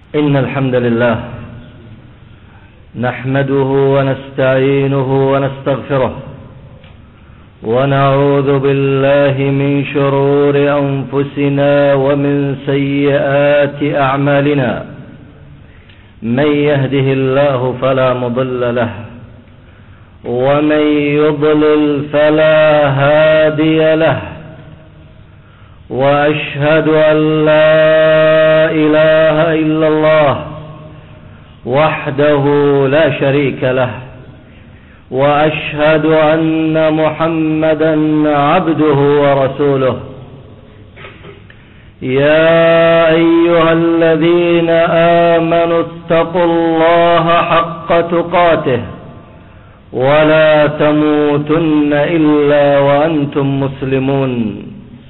إن الحمد لله نحمده ونستعينه ونستغفره ونعوذ بالله من شرور أنفسنا ومن سيئات أعمالنا. من يهده الله فلا مضل له ومن يضلل فلا هادي له، وأشهد أن لا إله إلا الله وحده لا شريك له، وأشهد أن محمدا عبده ورسوله. يا أيها الذين آمنوا اتقوا الله حق تقاته ولا تموتن إلا وأنتم مسلمون.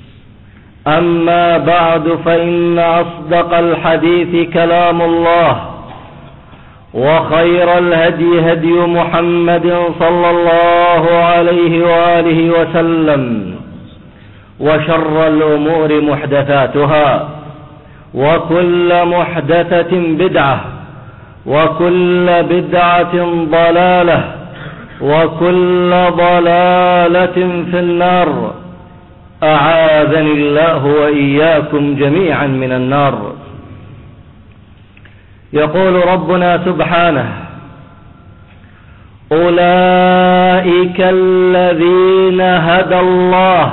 أما بعد، فإن أصدق الحديث كلام الله، وخير الهدي هدي محمد صلى الله عليه وآله وسلم، وشر الأمور محدثاتها، وكل محدثة بدعة، وكل بدعة ضلالة، وكل ضلالة في النار. أعاذني الله وإياكم جميعا من النار. يقول ربنا سبحانه: أولئك الذين هدى الله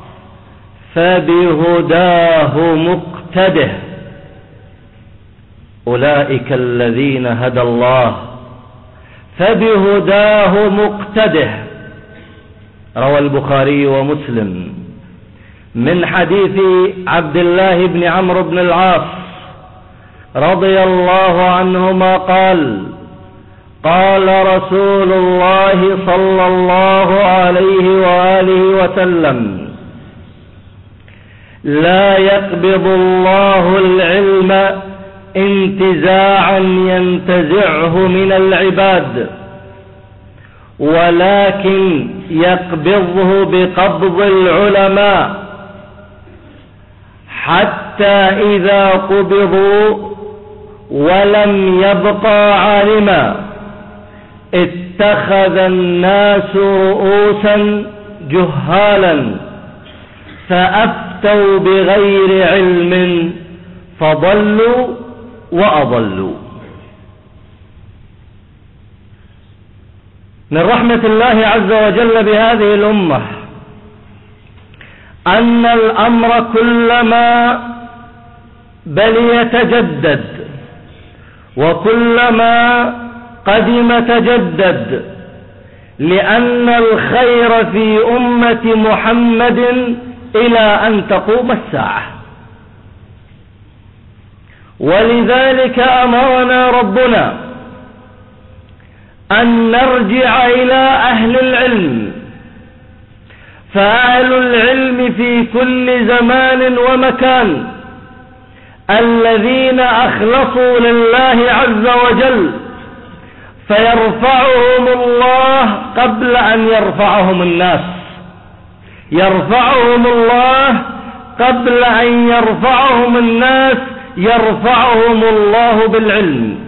فبهداه مقتده. أولئك الذين هدى الله فبهداه مقتده. روى البخاري ومسلم من حديث عبد الله بن عمرو بن العاص رضي الله عنهما قال: قال رسول الله صلى الله عليه وآله وسلم: لا يقبض الله العلم انتزاعا ينتزعه من العباد، ولكن يقبضه بقبض العلماء، حتى إذا قبضوا ولم يبقى عالما اتخذ الناس رؤوسا جهالا فأفتوا بغير علم فضلوا وأضلوا. من رحمة الله عز وجل بهذه الأمة أن الأمر كلما بل يتجدد، وكلما قدم تجدد، لأن الخير في أمة محمد إلى أن تقوم الساعة. ولذلك أمرنا ربنا أن نرجع إلى أهل العلم، فأهل العلم في كل زمان ومكان الذين أخلصوا لله عز وجل، فيرفعهم الله قبل أن يرفعهم الناس، يرفعهم الله قبل أن يرفعهم الناس، يرفعهم الله بالعلم.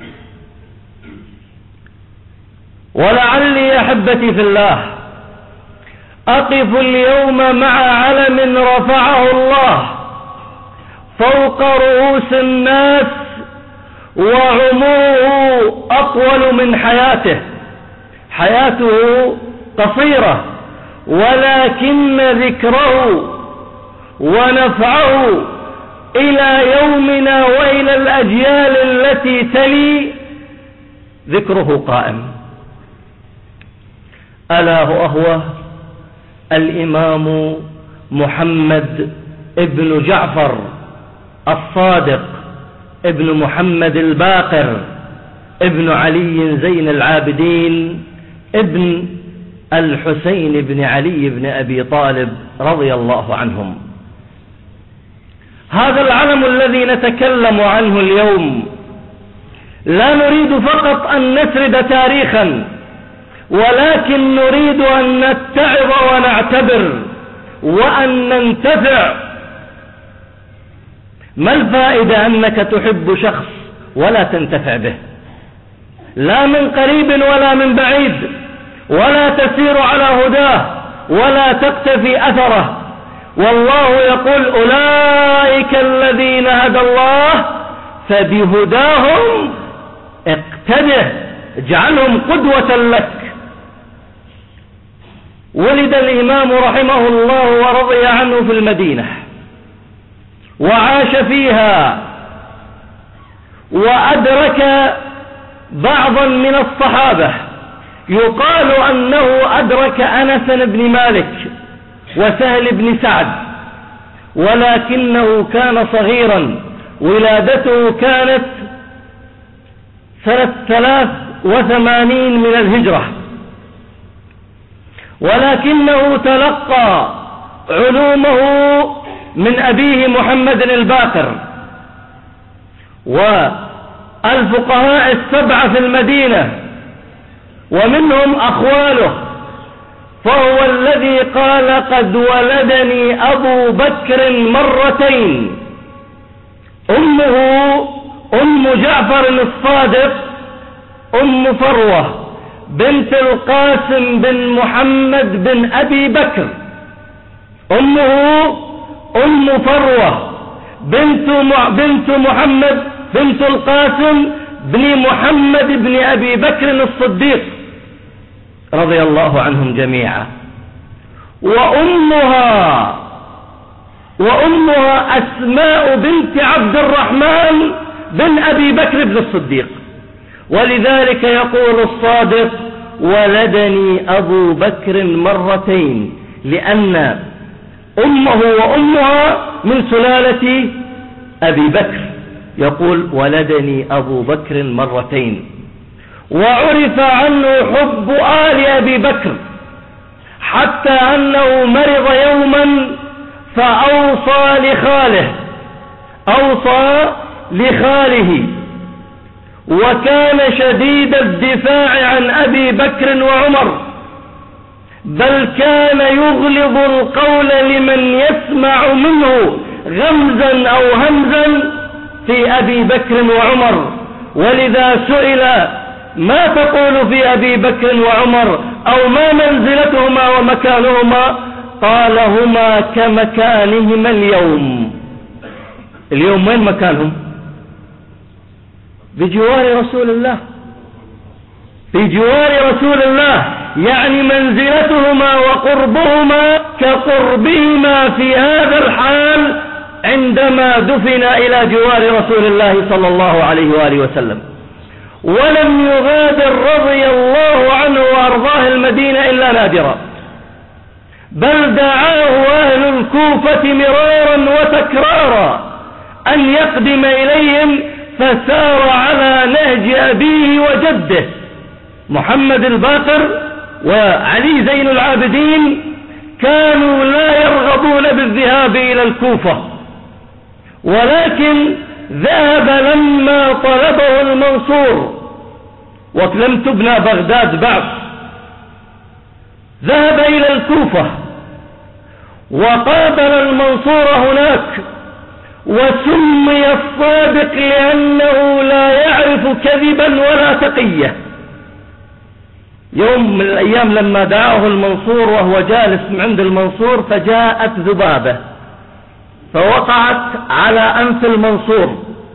ولعلي أحبتي في الله أقف اليوم مع علم رفعه الله فوق رؤوس الناس، وعمره أطول من حياته. حياته قصيرة، ولكن ذكره ونفعه إلى يومنا وإلى الأجيال التي تلي ذكره قائم. ألا هو الإمام محمد ابن جعفر الصادق ابن محمد الباقر ابن علي زين العابدين ابن الحسين بن علي بن أبي طالب رضي الله عنهم. هذا العلم الذي نتكلم عنه اليوم لا نريد فقط أن نسرد تاريخا، ولكن نريد أن نتعظ ونعتبر وأن ننتفع. ما الفائدة أنك تحب شخص ولا تنتفع به، لا من قريب ولا من بعيد، ولا تسير على هداه ولا تقتفي أثره. والله يقول أولئك الذين هدى الله فبهداهم اقتده، اجعلهم قدوة لك. ولد الإمام رحمه الله ورضي عنه في المدينة وعاش فيها، وأدرك بعضا من الصحابة، يقال أنه أدرك أنس بن مالك وسهل بن سعد، ولكنه كان صغيرا، ولادته كانت سنة 83 من الهجرة، ولكنه تلقى علومه من أبيه محمد الباقر. والفقهاء السبعة في المدينة ومنهم أخواله، فهو الذي قال قد ولدني أبو بكر مرتين. أمه أم جعفر الصادق أم فروة بنت القاسم بن محمد بن أبي بكر، أمه أم فروة بنت محمد بنت القاسم بن محمد بن أبي بكر الصديق رضي الله عنهم جميعا. وأمها أسماء بنت عبد الرحمن بن أبي بكر بن الصديق. ولذلك يقول الصادق ولدني أبو بكر مرتين، لأن أمه وأمها من سلالة أبي بكر. يقول ولدني أبو بكر مرتين. وعرف عنه حب آل أبي بكر، حتى أنه مرض يوما فأوصى لخاله، وكان شديد الدفاع عن أبي بكر وعمر، بل كان يغلظ القول لمن يسمع منه غمزا أو همزا في أبي بكر وعمر. ولذا سئل ما تقول في أبي بكر وعمر أو ما منزلتهما ومكانهما، قال هما كمكانهما اليوم. اليوم وين مكانهم؟ بجوار رسول الله، في جوار رسول الله، يعني منزلتهما وقربهما كقربهما في هذا الحال عندما دفن إلى جوار رسول الله صلى الله عليه وآله وسلم. ولم يغادر رضي الله عنه وأرضاه المدينة إلا نادرا، بل دعاه أهل الكوفة مرارا وتكرارا أن يقدم إليهم، فسار على نهج أبيه وجده محمد الباقر وعلي زين العابدين. كانوا لا يرغبون بالذهاب إلى الكوفة، ولكن ذهب لما طلبه المنصور، ولم تبنى بغداد بعد. ذهب إلى الكوفة وقابل المنصور هناك، وسمي الصادق لأنه لا يعرف كذبا ولا تقية. يوم من الأيام لما دعاه المنصور وهو جالس عند المنصور، فجاءت ذبابة فوقعت على أنف المنصور،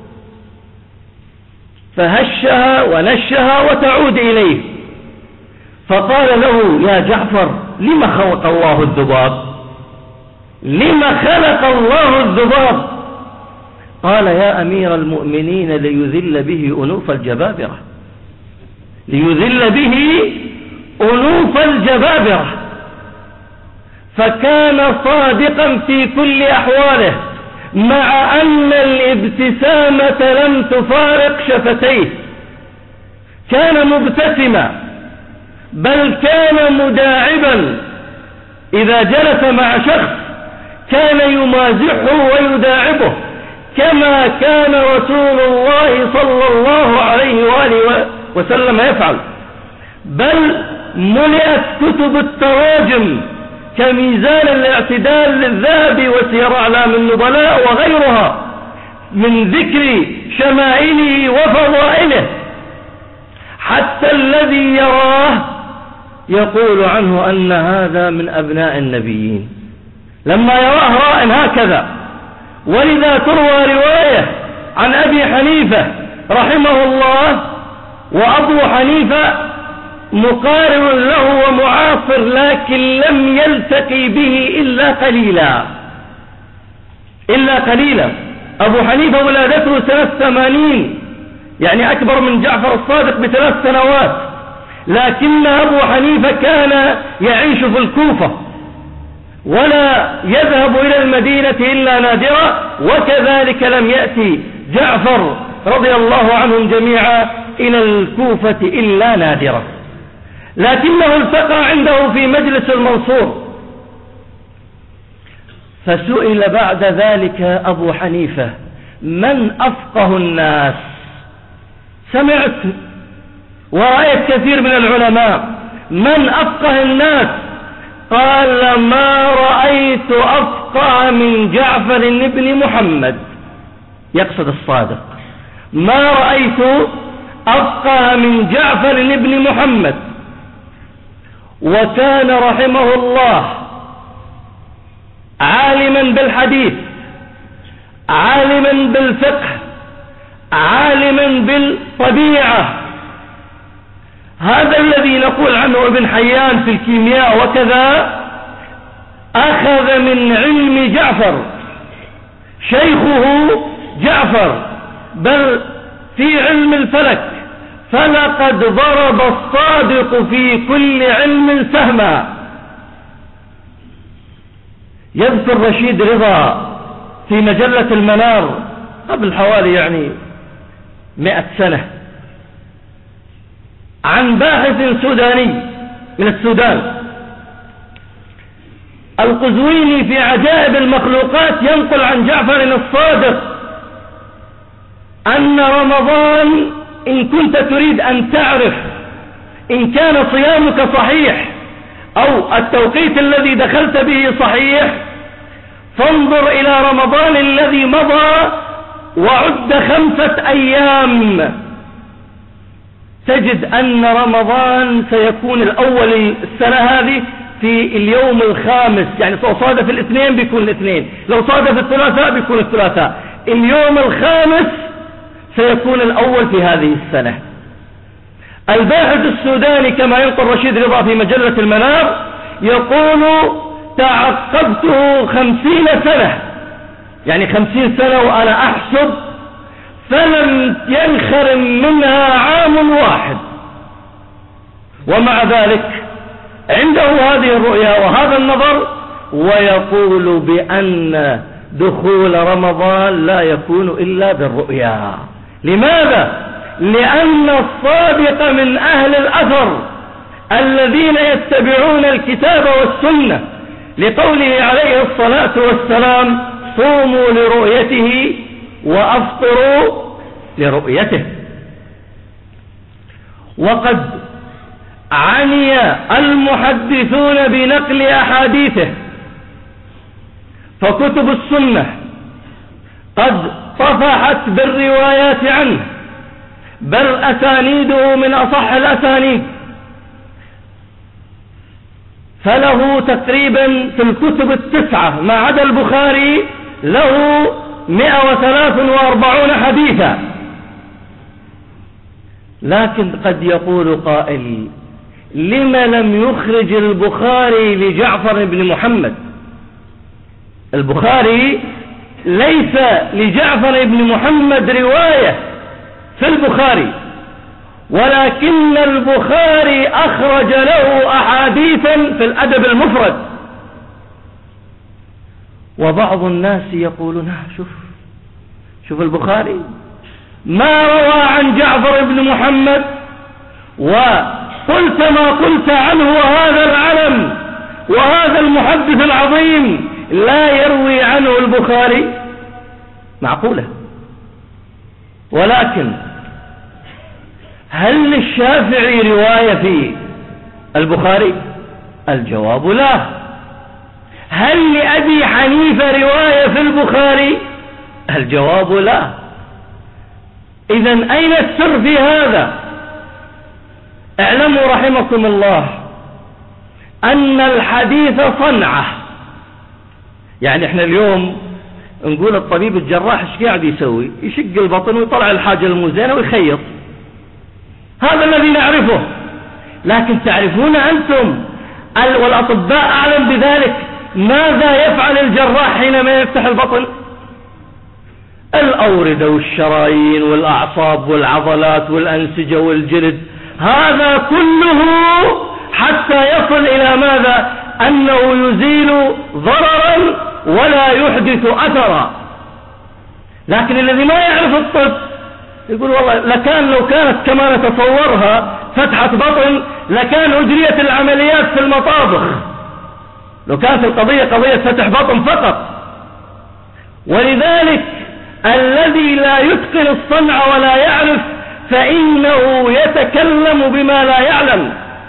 فهشها ونشها وتعود إليه، فقال له يا جعفر لما خلق الله الذباب؟ لما خلق الله الذباب؟ قال يا أمير المؤمنين ليذل به أنوف الجبابرة، ليذل به أنوف الجبابرة. فكان صادقا في كل أحواله، مع أن الابتسامة لم تفارق شفتيه، كان مبتسما، بل كان مداعبا. إذا جلس مع شخص كان يمازحه ويداعبه، كما كان رسول الله صلى الله عليه وآله وسلم يفعل. بل ملئت كتب التراجم كميزان الاعتدال للذهبي وسير أعلام النبلاء وغيرها من ذكر شمائله وفضائله، حتى الذي يراه يقول عنه أن هذا من أبناء النبيين لما يراه راء هكذا. ولذا تروى رواية عن أبي حنيفة رحمه الله، وأبو حنيفة مقارن له ومعاصر، لكن لم يلتقي به إلا قليلا. أبو حنيفة ولادته سنة 80، يعني أكبر من جعفر الصادق ب3 سنوات، لكن أبو حنيفة كان يعيش في الكوفة ولا يذهب إلى المدينة إلا نادرا، وكذلك لم يأتي جعفر رضي الله عنهم جميعا إلى الكوفة إلا نادرا، لكنه التقى عنده في مجلس المنصور. فسئل بعد ذلك أبو حنيفة: من أفقه الناس؟ سمعت ورأيت كثير من العلماء، من أفقه الناس؟ قال: ما رأيت أفقه من جعفر بن محمد، يقصد الصادق، ما رأيت أفقه من جعفر بن محمد. وكان رحمه الله عالما بالحديث، عالما بالفقه، عالما بالطبيعة، هذا الذي نقول عنه ابن حيان في الكيمياء وكذا أخذ من علم جعفر، شيخه جعفر، بل في علم الفلك فلقد ضرب الصادق في كل علم سهما. يذكر رشيد رضا في مجلة المنار قبل حوالي 100 سنة عن باحث سوداني من السودان، القزويني في عجائب المخلوقات ينقل عن جعفر الصادق أن رمضان إن كنت تريد أن تعرف إن كان صيامك صحيح أو التوقيت الذي دخلت به صحيح، فانظر إلى رمضان الذي مضى وعد 5 أيام، تجد أن رمضان سيكون الأول السنة هذه في اليوم الخامس، يعني لو صادف الاثنين بيكون الاثنين، لو صادف الثلاثاء بيكون الثلاثاء، اليوم الخامس سيكون الأول في هذه السنة. الباحث السوداني كما ينقل رشيد رضا في مجلة المنار يقول: تعقبته 50 سنة، يعني 50 سنة وأنا أحسب، فلم ينخرم منها عام واحد، ومع ذلك عنده هذه الرؤيا وهذا النظر، ويقول بأن دخول رمضان لا يكون إلا بالرؤيا. لماذا؟ لأن الصادق من أهل الأثر الذين يتبعون الكتاب والسنة، لقوله عليه الصلاة والسلام: صوموا لرؤيته وأفطروا لرؤيته. وقد عني المحدثون بنقل أحاديثه، فكتب السنة قد طفحت بالروايات عنه، بل أسانيده من أصح الأسانيد، فله تقريبا في الكتب 9 ما عدا البخاري له 143 حديثا. لكن قد يقول قائل: لم لم يخرج البخاري لجعفر بن محمد؟ البخاري ليس لجعفر بن محمد رواية في البخاري، ولكن البخاري أخرج له أحاديثا في الأدب المفرد. وبعض الناس يقولون: شوف البخاري ما روى عن جعفر بن محمد، وقلت ما قلت عنه، وهذا العلم وهذا المحدث العظيم لا يروي عنه البخاري. معقولة؟ ولكن هل للشافعي رواية في البخاري؟ الجواب لا. هل لأبي حنيفة رواية في البخاري؟ الجواب لا. إذن أين السر في هذا؟ اعلموا رحمكم الله أن الحديث صنعة. يعني احنا اليوم نقول الطبيب الجراح ايش قاعد يسوي؟ يشق البطن ويطلع الحاجة المزينة ويخيط. هذا الذي نعرفه. لكن تعرفون أنتم والأطباء أعلم بذلك ماذا يفعل الجراح حينما يفتح البطن؟ الأوردة والشرايين والأعصاب والعضلات والأنسجة والجلد، هذا كله حتى يصل إلى ماذا؟ أنه يزيل ضررا ولا يحدث أثرا. لكن الذي ما يعرف الطب يقول والله لو كانت كما نتصورها فتحة بطن لكان أجريت العمليات في المطابخ، لو كانت القضية قضية فتح بطن فقط. ولذلك الذي لا يتقن الصنع ولا يعرف فإنه يتكلم بما لا يعلم.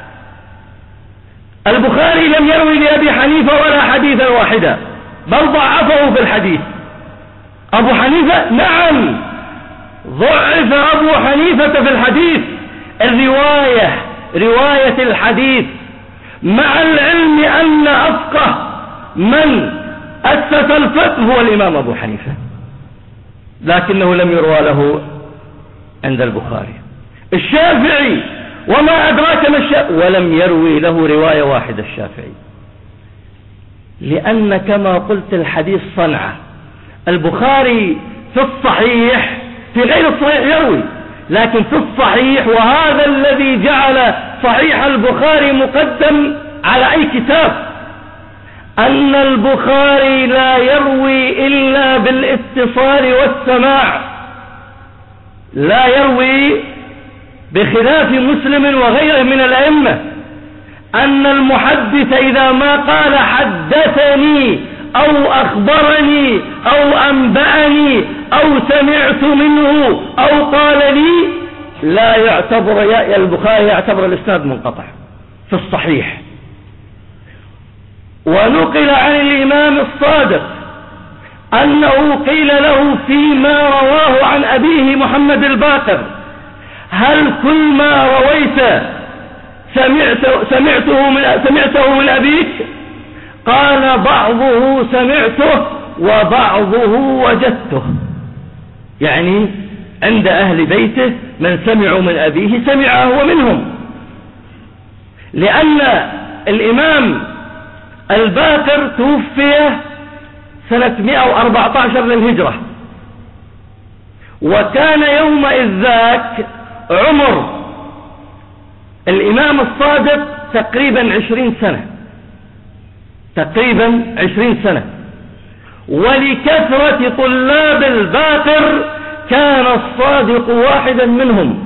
البخاري لم يروي لأبي حنيفة ولا حديثا واحدا، بل ضعفه في الحديث. أبو حنيفة نعم ضعف أبو حنيفة في الحديث، رواية الحديث، مع العلم أن أفقه من أسس الفقه هو الإمام أبو حنيفة، لكنه لم يروى له عند البخاري. الشافعي وما أدراك ما الشافعي، ولم يروي له رواية واحدة الشافعي، لأن كما قلت الحديث صنعة. البخاري في الصحيح، في غير الصحيح يروي، لكن في الصحيح، وهذا الذي جعل صحيح البخاري مقدم على أي كتاب، أن البخاري لا يروي إلا بالاتصال والسماع، لا يروي بخلاف مسلم وغيره من الأئمة، أن المحدث إذا ما قال حدثني أو أخبرني أو أنبأني أو سمعت منه أو قال لي، لا يعتبر البخاري يعتبر الإسناد منقطع في الصحيح. ونقل عن الإمام الصادق أنه قيل له فيما رواه عن أبيه محمد الباقر: هل كل ما رويت سمعته من أبيك؟ قال: بعضه سمعته وبعضه وجدته. يعني عند أهل بيته من سمعوا من أبيه سمع هو منهم، لأن الإمام الباقر توفي سنة 114 للهجرة، وكان يومئذ ذاك عمر الإمام الصادق تقريبا 20 سنة، تقريبا 20 سنة. ولكثرة طلاب الباقر كان الصادق واحدا منهم،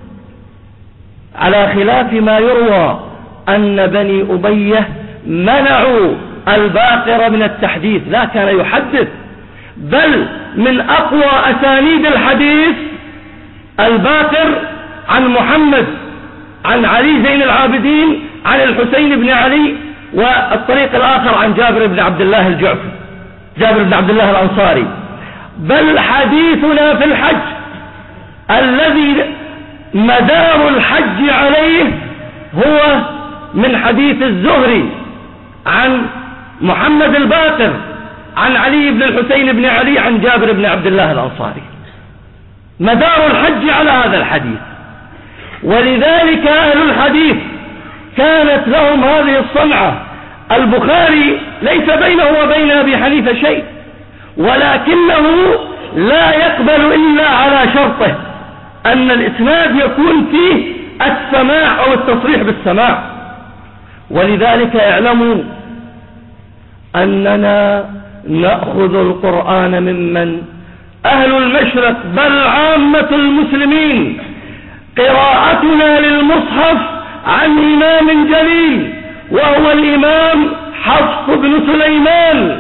على خلاف ما يروى أن بني أمية منعوا الباقر من التحديث، لا كان يحدث، بل من أقوى أسانيد الحديث الباقر عن محمد عن علي زين العابدين عن الحسين بن علي، والطريق الآخر عن جابر بن عبد الله الجعفي، جابر بن عبد الله الأنصاري. بل حديثنا في الحج الذي مدار الحج عليه هو من حديث الزهري عن محمد الباقر عن علي بن الحسين بن علي عن جابر بن عبد الله الأنصاري، مدار الحج على هذا الحديث. ولذلك أهل الحديث كانت لهم هذه الصنعة. البخاري ليس بينه وبين أبي حنيفة شيء، ولكنه لا يقبل إلا على شرطه أن الإسناد يكون فيه السماع أو التصريح بالسماع. ولذلك اعلموا أننا نأخذ القرآن ممن أهل المشرق بل عامة المسلمين. قراءتنا للمصحف عن إمام جليل وهو الإمام حفص بن سليمان.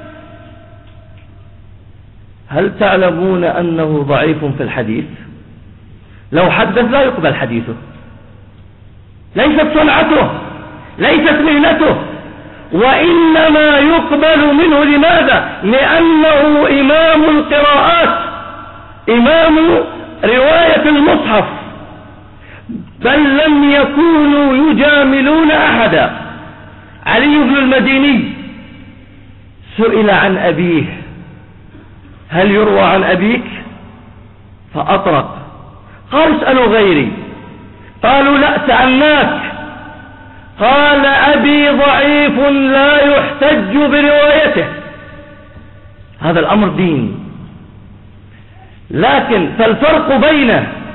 هل تعلمون أنه ضعيف في الحديث؟ لو حدث لا يقبل حديثه، ليست صنعته، ليست مهنته. وإنما يقبل منه. لماذا؟ لأنه إمام القراءات، إمام رواية المصحف، بل لم يكونوا يجاملون أحدا. علي بن المديني سئل عن أبيه: هل يروى عن أبيك؟ فأطرق. قال: اسألوا غيري. قالوا: لا، سألناك. قال: أبي ضعيف لا يحتج بروايته. هذا الأمر دين. لكن فالفرق بين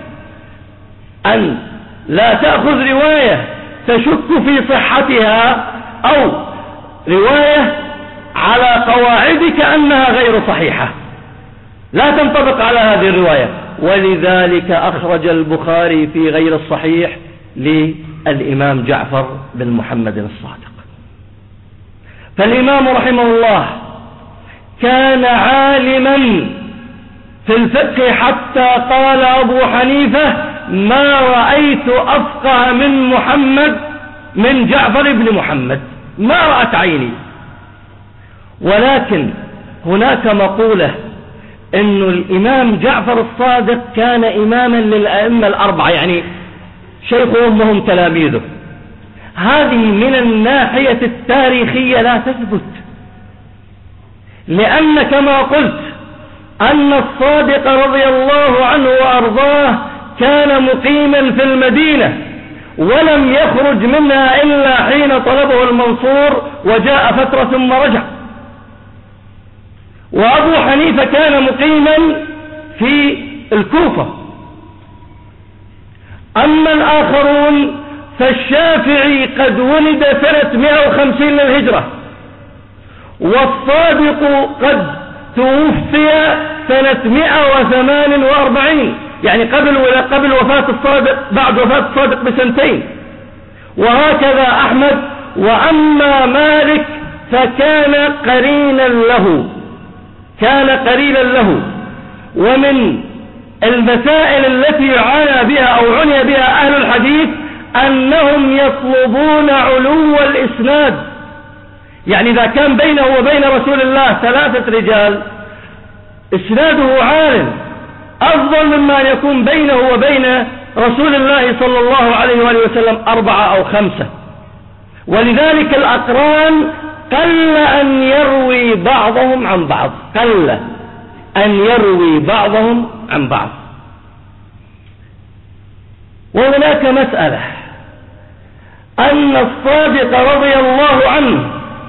أن لا تأخذ رواية تشك في صحتها أو رواية على قواعدك أنها غير صحيحة لا تنطبق على هذه الرواية. ولذلك أخرج البخاري في غير الصحيح للإمام جعفر بن محمد الصادق. فالإمام رحمه الله كان عالما في الفقه حتى قال أبو حنيفة: ما رأيت أفقه من جعفر بن محمد، ما رأت عيني. ولكن هناك مقولة إن الإمام جعفر الصادق كان إماما للأئمة الأربعة، يعني شيخهم وهم تلاميذه. هذه من الناحية التاريخية لا تثبت، لأن كما قلت أن الصادق رضي الله عنه وأرضاه كان مقيما في المدينة ولم يخرج منها إلا حين طلبه المنصور وجاء فترة ثم رجع. وأبو حنيفة كان مقيما في الكوفة. أما الآخرون فالشافعي قد ولد سنة 150 للهجرة، والصادق قد توفي سنة 148، يعني قبل وفاة الصادق، بعد وفاة الصادق بسنتين. وهكذا أحمد. وأما مالك فكان قرينا له، ومن المسائل التي عني بها أهل الحديث أنهم يطلبون علو الإسناد، يعني إذا كان بينه وبين رسول الله 3 رجال إسناده عال أفضل مما أن يكون بينه وبين رسول الله صلى الله عليه وآله وسلم 4 أو 5. ولذلك الأقران قل أن يروي بعضهم عن بعض. وهناك مسألة أن الصادق رضي الله عنه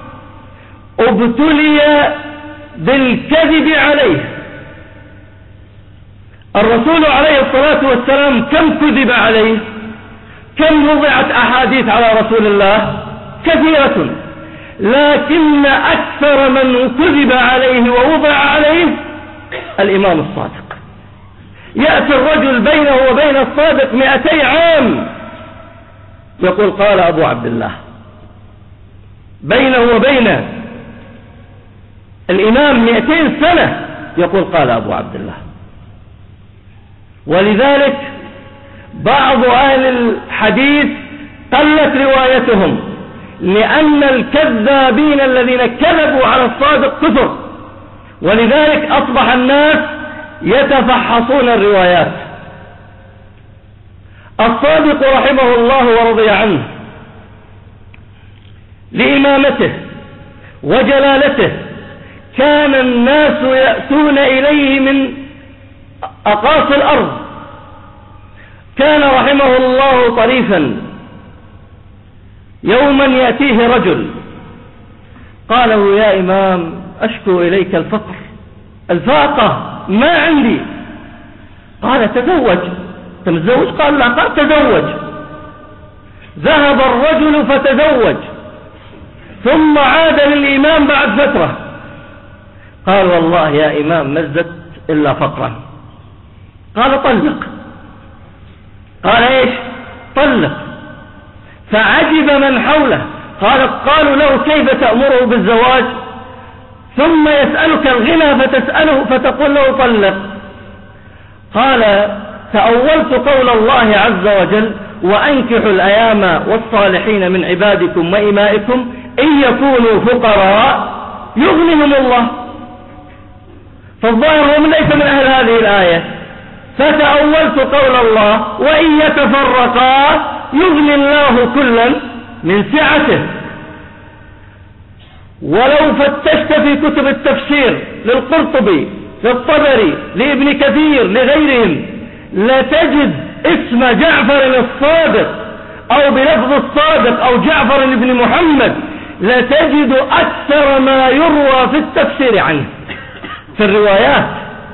ابتلي بالكذب عليه. الرسول عليه الصلاة والسلام كم كذب عليه؟ كم وضعت أحاديث على رسول الله؟ كثيرة. لكن أكثر من كذب عليه ووضع عليه الإمام الصادق. يأتي الرجل بينه وبين الصادق 200 عام يقول قال أبو عبد الله، بينه وبين الإمام 200 سنة يقول قال أبو عبد الله. ولذلك بعض أهل الحديث قلت روايتهم، لأن الكذابين الذين كذبوا على الصادق كثر، ولذلك أصبح الناس يتفحصون الروايات. الصادق رحمه الله ورضي عنه لإمامته وجلالته كان الناس يأتون إليه من أقاصي الأرض. كان رحمه الله طريفا. يوما يأتيه رجل قال له: يا إمام أشكو إليك الفقر، الفاقة ما عندي. قال: تزوج. تزوج؟ قال: لا. قال: تزوج. ذهب الرجل فتزوج، ثم عاد للإمام بعد فترة قال: والله يا إمام ما ازددت إلا فقرا. قال: طلق. قال: ايش؟ طلق. فعجب من حوله. قالوا له: كيف تأمره بالزواج ثم يسألك الغنى فتقول له طلق؟ قال: تأولت قول الله عز وجل: وأنكحوا الأيام والصالحين من عبادكم وإمائكم إن يكونوا فقراء يغنيهم الله. فالظاهر هم ليس من أهل هذه الآية، فتأولت قول الله وإن يتفرقا يغني الله كلا من سعته. ولو فتشت في كتب التفسير للقرطبي للطبري لابن كثير لغيرهم لتجد اسم جعفر الصادق أو بلفظ الصادق أو جعفر بن محمد، لتجد أكثر ما يروى في التفسير عنه في الروايات.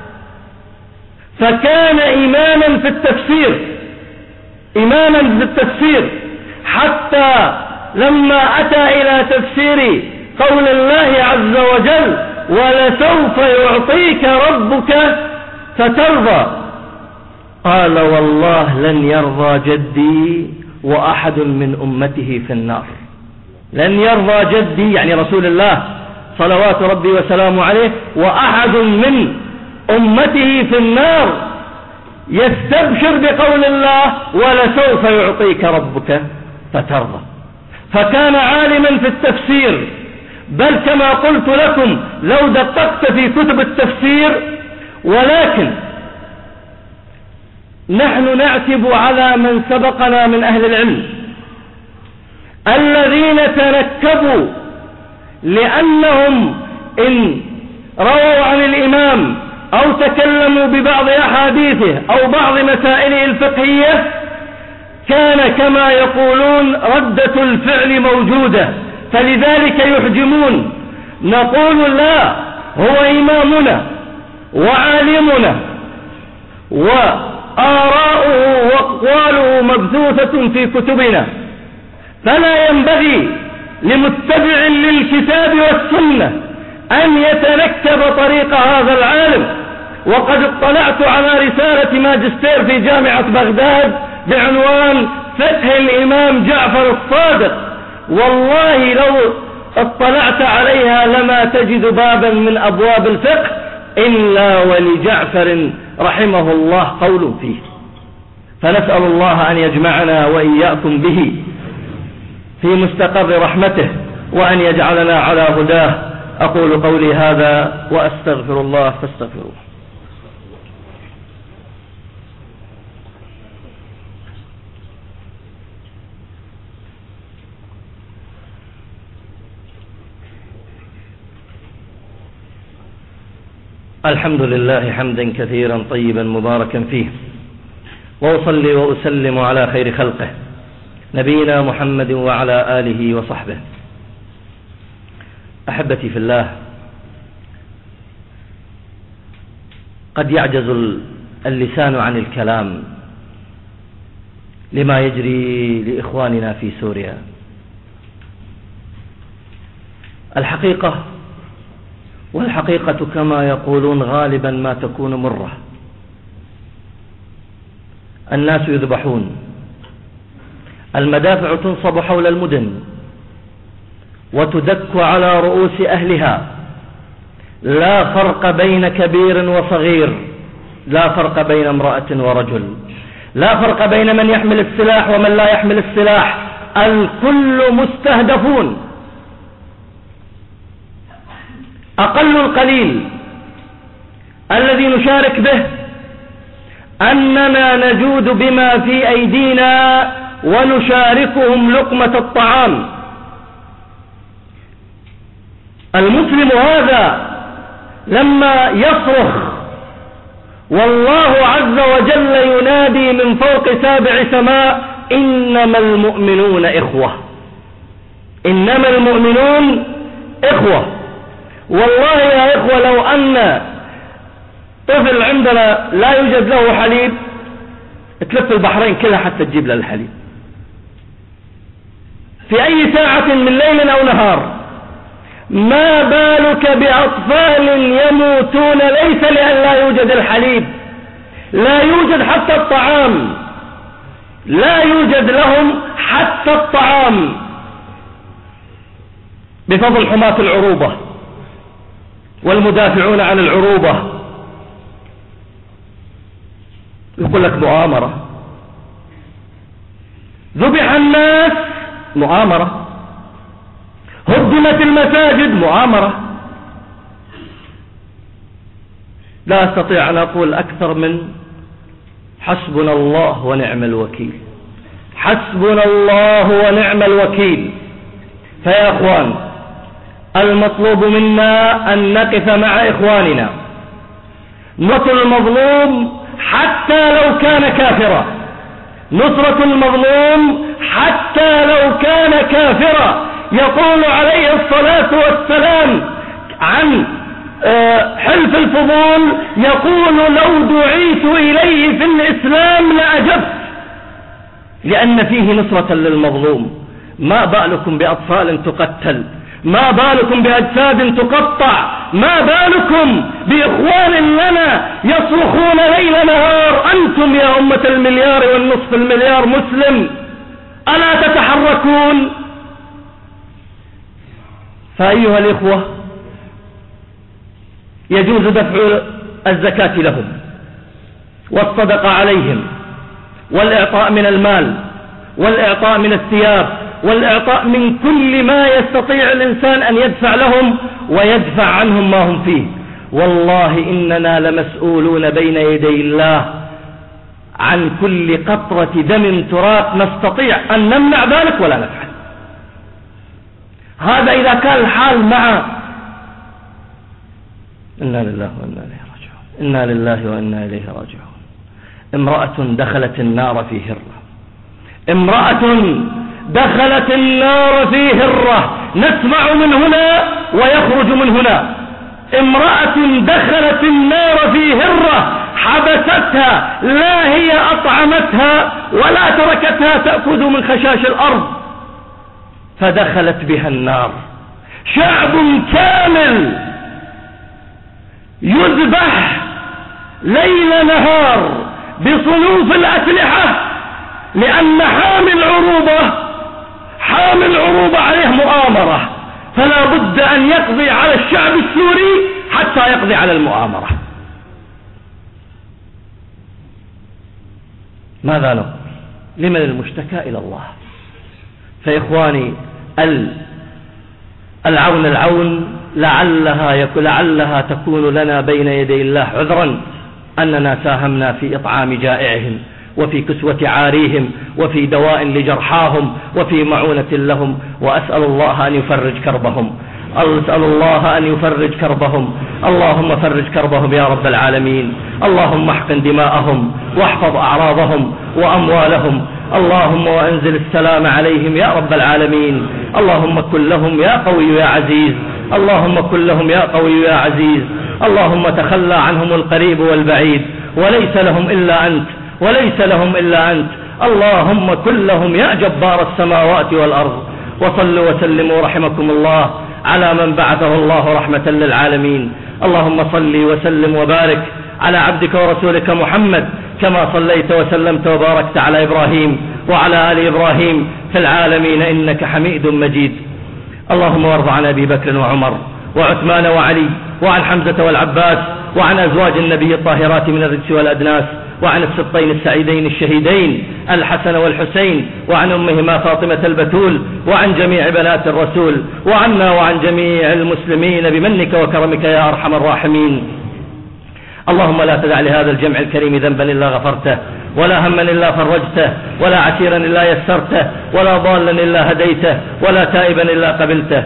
فكان إماما في التفسير، إماما في التفسير، حتى لما أتى إلى تفسير قول الله عز وجل ولسوف يعطيك ربك فترضى، قال والله لن يرضى جدي وأحد من أمته في النار. لن يرضى جدي يعني رسول الله صلوات ربي وسلامه عليه وأحد من أمته في النار، يستبشر بقول الله ولسوف يعطيك ربك فترضى. فكان عالما في التفسير، بل كما قلت لكم لو دققت في كتب التفسير. ولكن نحن نعتب على من سبقنا من أهل العلم الذين تنكبوا لأنهم إن رووا عن الإمام أو تكلموا ببعض أحاديثه أو بعض مسائله الفقهية كان كما يقولون ردة الفعل موجودة، فلذلك يحجمون. نقول لا، هو إمامنا وعالمنا وآراؤه وأقواله مبثوثة في كتبنا، فلا ينبغي لمتبع للكتاب والسنة أن يتنكب طريق هذا العالم. وقد اطلعت على رسالة ماجستير في جامعة بغداد بعنوان فقه الإمام جعفر الصادق، والله لو اطلعت عليها لما تجد بابا من أبواب الفقه إلا ولجعفر رحمه الله قول فيه. فنسأل الله أن يجمعنا وإياكم به في مستقر رحمته وأن يجعلنا على هداه. أقول قولي هذا وأستغفر الله فاستغفروه. الحمد لله حمدا كثيرا طيبا مباركا فيه، وأصلي وأسلم على خير خلقه نبينا محمد وعلى آله وصحبه. أحبتي في الله، قد يعجز اللسان عن الكلام لما يجري لإخواننا في سوريا. والحقيقة كما يقولون غالبا ما تكون مرة. الناس يذبحون، المدافع تنصب حول المدن وتدك على رؤوس أهلها، لا فرق بين كبير وصغير، لا فرق بين امرأة ورجل، لا فرق بين من يحمل السلاح ومن لا يحمل السلاح، الكل مستهدفون. أقل القليل الذي نشارك به أننا نجود بما في أيدينا ونشاركهم لقمة الطعام. المسلم هذا لما يصرخ والله عز وجل ينادي من فوق سابع سماء إنما المؤمنون إخوة، إنما المؤمنون إخوة. والله يا إخوة لو أن طفل عندنا لا يوجد له حليب تلف البحرين كلها حتى تجيب له الحليب في أي ساعة من ليل أو نهار، ما بالك بأطفال يموتون ليس لأن لا يوجد الحليب، لا يوجد حتى الطعام، لا يوجد لهم حتى الطعام بفضل حماة العروبة والمدافعون عن العروبة. يقول لك مؤامرة، ذبح الناس مؤامرة. هو أئمة المساجد مؤامرة. لا أستطيع أن أقول أكثر من حسبنا الله ونعم الوكيل، حسبنا الله ونعم الوكيل. فيا أخوان، المطلوب منا أن نقف مع إخواننا، نصر المظلوم حتى لو كان كافرا، نصرة المظلوم حتى لو كان كافرا. يقول عليه الصلاة والسلام عن حلف الفضول، يقول لو دعيت إليه في الإسلام لأجبت، لأن فيه نصرة للمظلوم. ما بالكم بأطفال تقتل، ما بالكم بأجساد تقطع، ما بالكم بإخوان لنا يصرخون ليل نهار. أنتم يا أمة المليار والنصف المليار مسلم، ألا تتحركون؟ فأيها الإخوة، يجوز دفع الزكاة لهم والصدقة عليهم والإعطاء من المال والإعطاء من الثياب والإعطاء من كل ما يستطيع الإنسان أن يدفع لهم ويدفع عنهم ما هم فيه. والله إننا لمسؤولون بين يدي الله عن كل قطرة دم تراق، نستطيع أن نمنع ذلك ولا نفعل. هذا إذا كان الحال مع إنا لله وإنا إليه راجعون، إنا لله وإنا إليه راجعون. امرأة دخلت النار في هرة، امرأة دخلت النار في هرة، نسمع من هنا ويخرج من هنا. امرأة دخلت النار في هرة، حبستها، لا هي أطعمتها ولا تركتها تأخذ من خشاش الأرض، فدخلت بها النار. شعب كامل يذبح ليل نهار بصنوف الأسلحة، لأن حامل عروبة عليه مؤامرة، فلا بد أن يقضي على الشعب السوري حتى يقضي على المؤامرة. ماذا نقول؟ لمن المشتكى؟ إلى الله. فإخواني، العون لعلها تكون لنا بين يدي الله عذرا أننا ساهمنا في إطعام جائعهم وفي كسوة عاريهم وفي دواء لجرحاهم وفي معونة لهم. وأسأل الله أن يفرج كربهم، أسأل الله أن يفرج كربهم. اللهم فرج كربهم يا رب العالمين. اللهم احقن دماءهم واحفظ أعراضهم وأموالهم. اللهم وأنزل السلام عليهم يا رب العالمين. اللهم كن لهم يا قوي يا عزيز، اللهم كن لهم يا قوي يا عزيز. اللهم تخلى عنهم القريب والبعيد، وليس لهم إلا أنت، وليس لهم إلا أنت. اللهم كن لهم يا جبار السماوات والأرض. وصلوا وسلموا رحمكم الله على من بعثه الله رحمة للعالمين. اللهم صل وسلم وبارك على عبدك ورسولك محمد، كما صليت وسلمت وباركت على إبراهيم وعلى آل إبراهيم في العالمين إنك حميد مجيد. اللهم وارض عن أبي بكر وعمر وعثمان وعلي وعن حمزة والعباس وعن أزواج النبي الطاهرات من الرجس والأدناس، وعن السبطين السعيدين الشهيدين الحسن والحسين، وعن أمهما فاطمة البتول، وعن جميع بنات الرسول، وعنا وعن جميع المسلمين بمنك وكرمك يا أرحم الراحمين. اللهم لا تدع لهذا الجمع الكريم ذنبا إلا غفرته، ولا هما إلا فرجته، ولا عسيرا إلا يسرته، ولا ضالا إلا هديته، ولا تائبا إلا قبلته.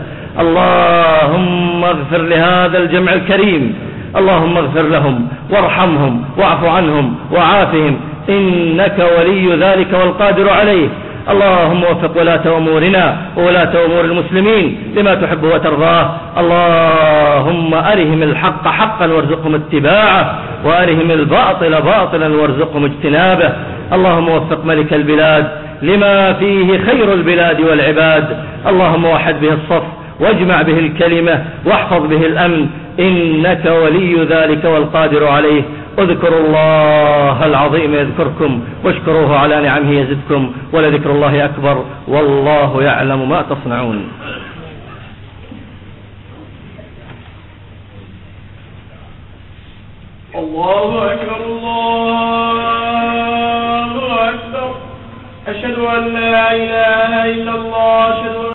اللهم اغفر لهذا الجمع الكريم، اللهم اغفر لهم وارحمهم واعف عنهم وعافهم، إنك ولي ذلك والقادر عليه. اللهم وفق ولاة أمورنا وولاة أمور المسلمين لما تحب وترضاه. اللهم أرهم الحق حقا وارزقهم اتباعه، وأرهم الباطل باطلا وارزقهم اجتنابه. اللهم وفق ملك البلاد لما فيه خير البلاد والعباد. اللهم وحد به الصف واجمع به الكلمة واحفظ به الأمن، إنك ولي ذلك والقادر عليه. اذكروا الله العظيم يذكركم، واشكروه على نعمه يزدكم، ولذكر الله أكبر، والله يعلم ما تصنعون. الله أكبر الله أكبر. أشهد أن لا إله إلا الله.